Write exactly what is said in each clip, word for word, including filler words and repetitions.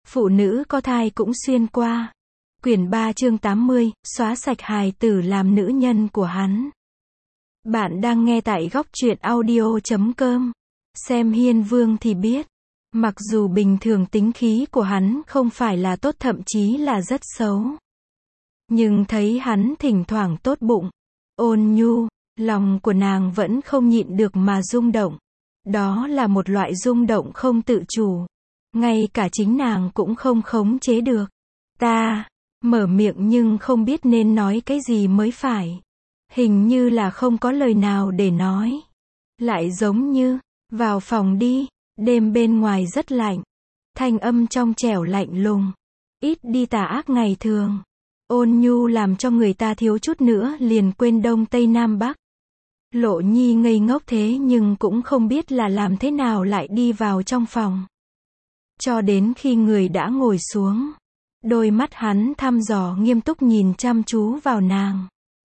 Phụ nữ có thai cũng xuyên qua. Quyển ba chương tám mươi, xóa sạch hài tử làm nữ nhân của hắn. Bạn đang nghe tại góc truyện audio chấm com. Xem Hiên Vương thì biết. Mặc dù bình thường tính khí của hắn không phải là tốt, thậm chí là rất xấu. Nhưng thấy hắn thỉnh thoảng tốt bụng, ôn nhu, lòng của nàng vẫn không nhịn được mà rung động. Đó là một loại rung động không tự chủ. Ngay cả chính nàng cũng không khống chế được. Ta, mở miệng nhưng không biết nên nói cái gì mới phải. Hình như là không có lời nào để nói. Lại giống như, vào phòng đi, đêm bên ngoài rất lạnh. Thanh âm trong trẻo lạnh lùng. Ít đi tà ác ngày thường. Ôn nhu làm cho người ta thiếu chút nữa liền quên đông tây nam bắc. Lộ Nhi ngây ngốc thế nhưng cũng không biết là làm thế nào lại đi vào trong phòng. Cho đến khi người đã ngồi xuống, đôi mắt hắn thăm dò nghiêm túc nhìn chăm chú vào nàng.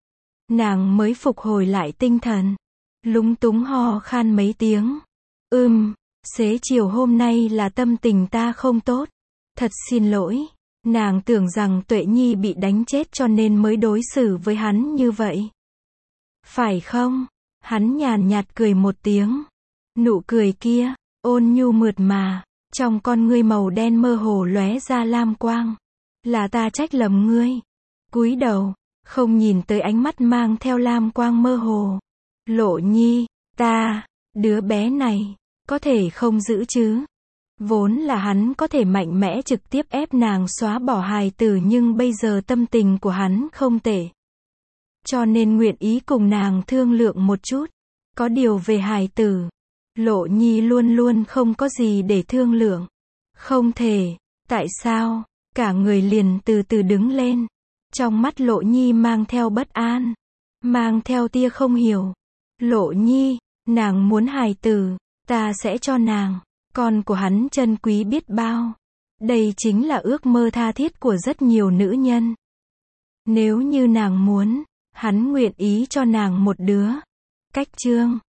Nàng mới phục hồi lại tinh thần, lúng túng ho khan mấy tiếng. Ừm, xế chiều hôm nay là tâm tình ta không tốt. Thật xin lỗi. Nàng tưởng rằng Tuệ Nhi bị đánh chết cho nên mới đối xử với hắn như vậy. Phải không? Hắn nhàn nhạt cười một tiếng. Nụ cười kia, ôn nhu mượt mà, trong con ngươi màu đen mơ hồ lóe ra lam quang. Là ta trách lầm ngươi. Cúi đầu, không nhìn tới ánh mắt mang theo lam quang mơ hồ. Lộ Nhi, ta, đứa bé này, có thể không giữ chứ? Vốn là hắn có thể mạnh mẽ trực tiếp ép nàng xóa bỏ hài tử, nhưng bây giờ tâm tình của hắn không tệ. Cho nên nguyện ý cùng nàng thương lượng một chút. Có điều về hài tử, Lộ Nhi luôn luôn không có gì để thương lượng. Không thể. Tại sao? Cả người liền từ từ đứng lên. Trong mắt Lộ Nhi mang theo bất an, mang theo tia không hiểu. Lộ Nhi, nàng muốn hài tử, ta sẽ cho nàng. Con của hắn chân quý biết bao. Đây chính là ước mơ tha thiết của rất nhiều nữ nhân. Nếu như nàng muốn, hắn nguyện ý cho nàng một đứa. Cách chương